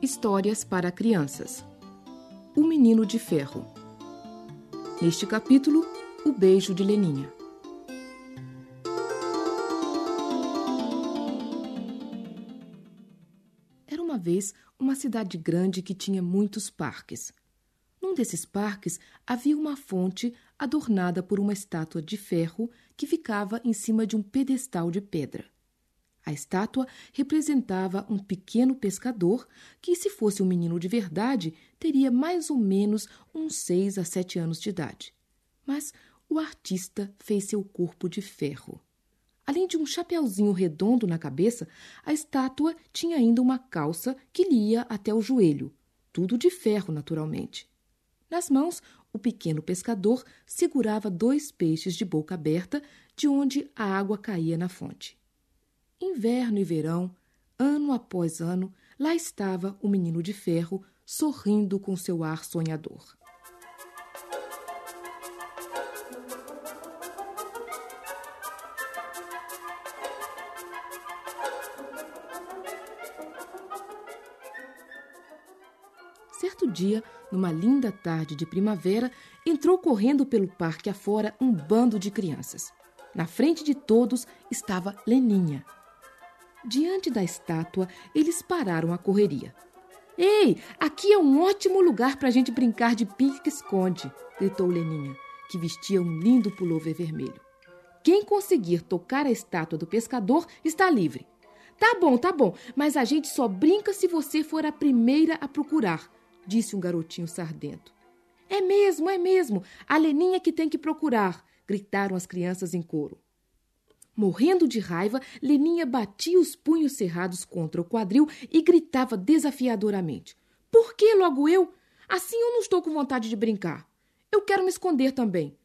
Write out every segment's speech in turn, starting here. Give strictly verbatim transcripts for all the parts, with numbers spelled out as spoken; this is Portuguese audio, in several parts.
Histórias para crianças. O Menino de Ferro. Neste capítulo, o beijo de Leninha. Era uma vez uma cidade grande que tinha muitos parques. Num desses parques havia uma fonte adornada por uma estátua de ferro que ficava em cima de um pedestal de pedra. A estátua representava um pequeno pescador que, se fosse um menino de verdade, teria mais ou menos uns seis a sete anos de idade. Mas o artista fez seu corpo de ferro. Além de um chapeuzinho redondo na cabeça, a estátua tinha ainda uma calça que lhe ia até o joelho, tudo de ferro, naturalmente. Nas mãos, o pequeno pescador segurava dois peixes de boca aberta, de onde a água caía na fonte. Inverno e verão, ano após ano, lá estava o menino de ferro, sorrindo com seu ar sonhador. Certo dia, numa linda tarde de primavera, entrou correndo pelo parque afora um bando de crianças. Na frente de todos estava Leninha. Diante da estátua, eles pararam a correria. — Ei, aqui é um ótimo lugar para a gente brincar de pique-esconde! Gritou Leninha, que vestia um lindo pullover vermelho. — Quem conseguir tocar a estátua do pescador está livre. — Tá bom, tá bom, mas a gente só brinca se você for a primeira a procurar, disse um garotinho sardento. — É mesmo, é mesmo, a Leninha que tem que procurar! Gritaram as crianças em coro. Morrendo de raiva, Leninha batia os punhos cerrados contra o quadril e gritava desafiadoramente. — Por que logo eu? Assim eu não estou com vontade de brincar. Eu quero me esconder também.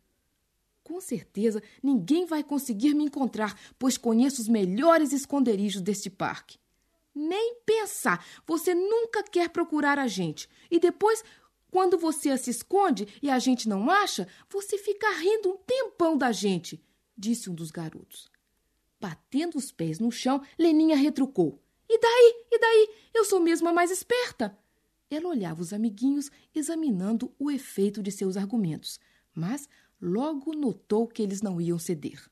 — Com certeza ninguém vai conseguir me encontrar, pois conheço os melhores esconderijos deste parque. — Nem pensar, você nunca quer procurar a gente. E depois, quando você se esconde e a gente não acha, você fica rindo um tempão da gente, disse um dos garotos. Batendo os pés no chão, Leninha retrucou. — E daí? E daí? Eu sou mesmo a mais esperta. Ela olhava os amiguinhos, examinando o efeito de seus argumentos, mas logo notou que eles não iam ceder.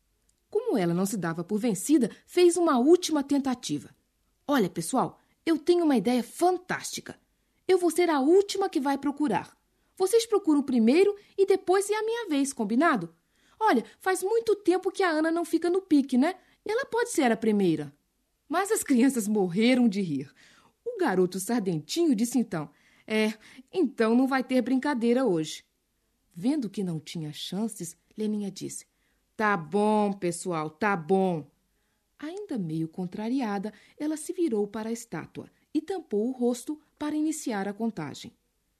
Como ela não se dava por vencida, fez uma última tentativa. — Olha, pessoal, eu tenho uma ideia fantástica. Eu vou ser a última que vai procurar. Vocês procuram primeiro e depois é a minha vez, combinado? Olha, faz muito tempo que a Ana não fica no pique, né? Ela pode ser a primeira. Mas as crianças morreram de rir. O garoto sardentinho disse então, é, então não vai ter brincadeira hoje. Vendo que não tinha chances, Leninha disse, tá bom, pessoal, tá bom. Ainda meio contrariada, ela se virou para a estátua e tampou o rosto para iniciar a contagem.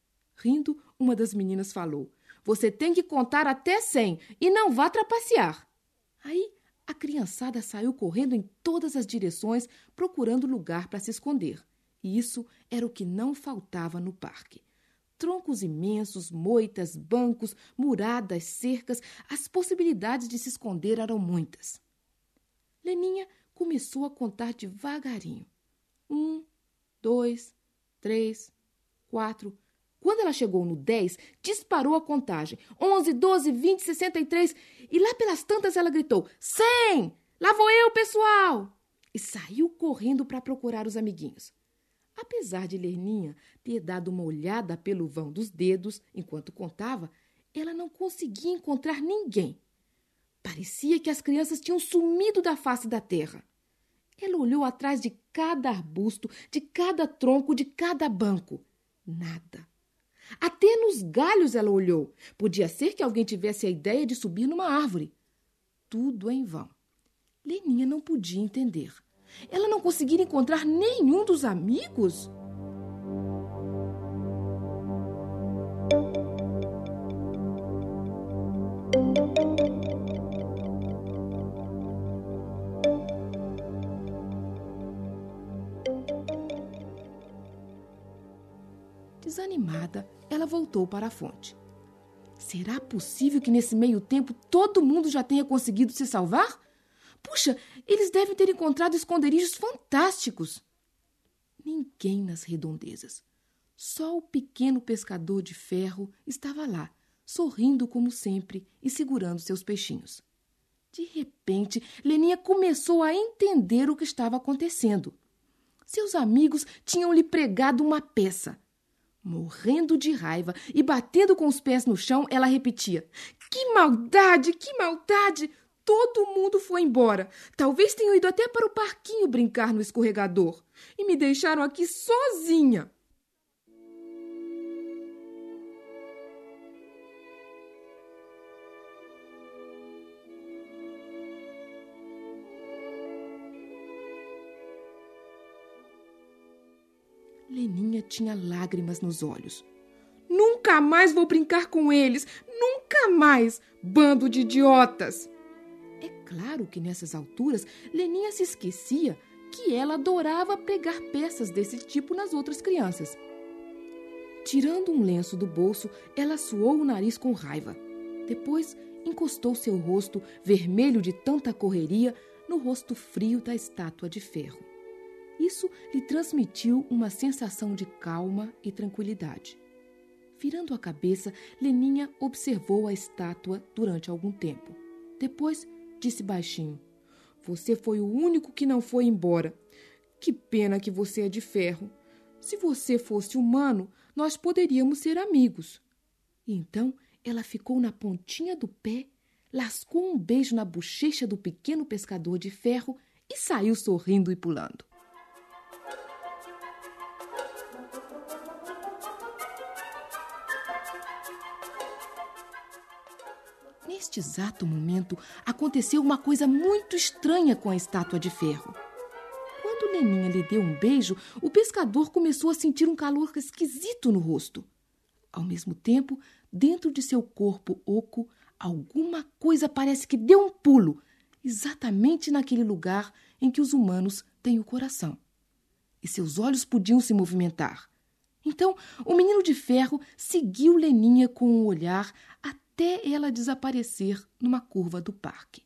Rindo, uma das meninas falou, você tem que contar até cem e não vá trapacear. Aí a criançada saiu correndo em todas as direções, procurando lugar para se esconder. E isso era o que não faltava no parque. Troncos imensos, moitas, bancos, muradas, cercas, as possibilidades de se esconder eram muitas. Leninha começou a contar devagarinho. Um, dois, três, quatro... Quando ela chegou no dez, disparou a contagem. Onze, doze, vinte, sessenta e três. E lá pelas tantas ela gritou, cem! Lá vou eu, pessoal! E saiu correndo para procurar os amiguinhos. Apesar de Leninha ter dado uma olhada pelo vão dos dedos enquanto contava, ela não conseguia encontrar ninguém. Parecia que as crianças tinham sumido da face da terra. Ela olhou atrás de cada arbusto, de cada tronco, de cada banco. Nada. Até nos galhos ela olhou. Podia ser que alguém tivesse a ideia de subir numa árvore. Tudo em vão. Leninha não podia entender. Ela não conseguia encontrar nenhum dos amigos? Desanimada, ela voltou para a fonte. Será possível que nesse meio tempo todo mundo já tenha conseguido se salvar? Puxa, eles devem ter encontrado esconderijos fantásticos. Ninguém nas redondezas. Só o pequeno pescador de ferro estava lá, sorrindo como sempre e segurando seus peixinhos. De repente, Leninha começou a entender o que estava acontecendo. Seus amigos tinham lhe pregado uma peça. Morrendo de raiva e batendo com os pés no chão, ela repetia: "Que maldade, que maldade! Todo mundo foi embora. Talvez tenham ido até para o parquinho brincar no escorregador. E me deixaram aqui sozinha." Leninha tinha lágrimas nos olhos. "Nunca mais vou brincar com eles! Nunca mais! Bando de idiotas!" É claro que nessas alturas Leninha se esquecia que ela adorava pregar peças desse tipo nas outras crianças. Tirando um lenço do bolso, ela suou o nariz com raiva. Depois encostou seu rosto, vermelho de tanta correria, no rosto frio da estátua de ferro. Isso lhe transmitiu uma sensação de calma e tranquilidade. Virando a cabeça, Leninha observou a estátua durante algum tempo. Depois, disse baixinho: "Você foi o único que não foi embora. Que pena que você é de ferro. Se você fosse humano, nós poderíamos ser amigos." E então ela ficou na pontinha do pé, lascou um beijo na bochecha do pequeno pescador de ferro e saiu sorrindo e pulando. Neste exato momento, aconteceu uma coisa muito estranha com a estátua de ferro. Quando Leninha lhe deu um beijo, o pescador começou a sentir um calor esquisito no rosto. Ao mesmo tempo, dentro de seu corpo oco, alguma coisa parece que deu um pulo, exatamente naquele lugar em que os humanos têm o coração. E seus olhos podiam se movimentar. Então, o menino de ferro seguiu Leninha com o olhar até ela desaparecer numa curva do parque.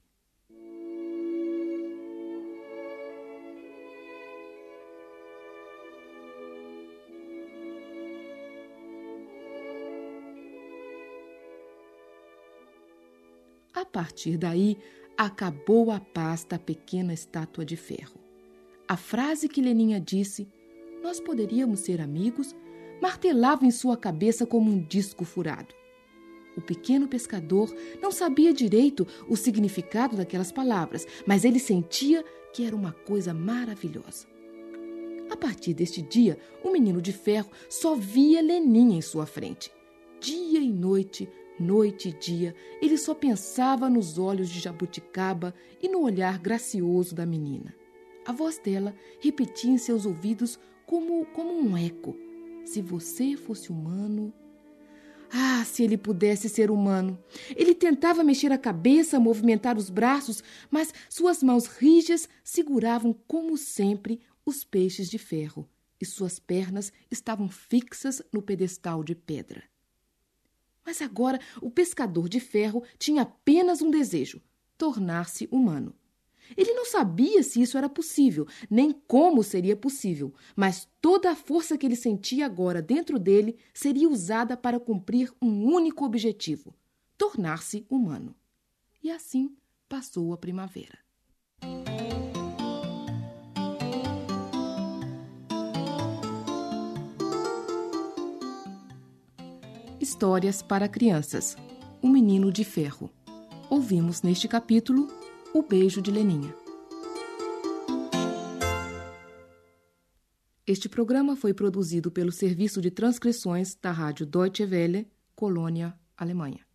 A partir daí, acabou a paz da pequena estátua de ferro. A frase que Leninha disse, "Nós poderíamos ser amigos", martelava em sua cabeça como um disco furado. O pequeno pescador não sabia direito o significado daquelas palavras, mas ele sentia que era uma coisa maravilhosa. A partir deste dia, o menino de ferro só via Leninha em sua frente. Dia e noite, noite e dia, ele só pensava nos olhos de jabuticaba e no olhar gracioso da menina. A voz dela repetia em seus ouvidos como, como um eco: "Se você fosse humano..." Ah, se ele pudesse ser humano! Ele tentava mexer a cabeça, movimentar os braços, mas suas mãos rijas seguravam, como sempre, os peixes de ferro, e suas pernas estavam fixas no pedestal de pedra. Mas agora o pescador de ferro tinha apenas um desejo: tornar-se humano. Ele não sabia se isso era possível, nem como seria possível, mas toda a força que ele sentia agora dentro dele seria usada para cumprir um único objetivo: tornar-se humano. E assim passou a primavera. Histórias para crianças. O Menino de Ferro. Ouvimos neste capítulo O Beijo de Leninha. Este programa foi produzido pelo Serviço de Transcrições da Rádio Deutsche Welle, Colônia, Alemanha.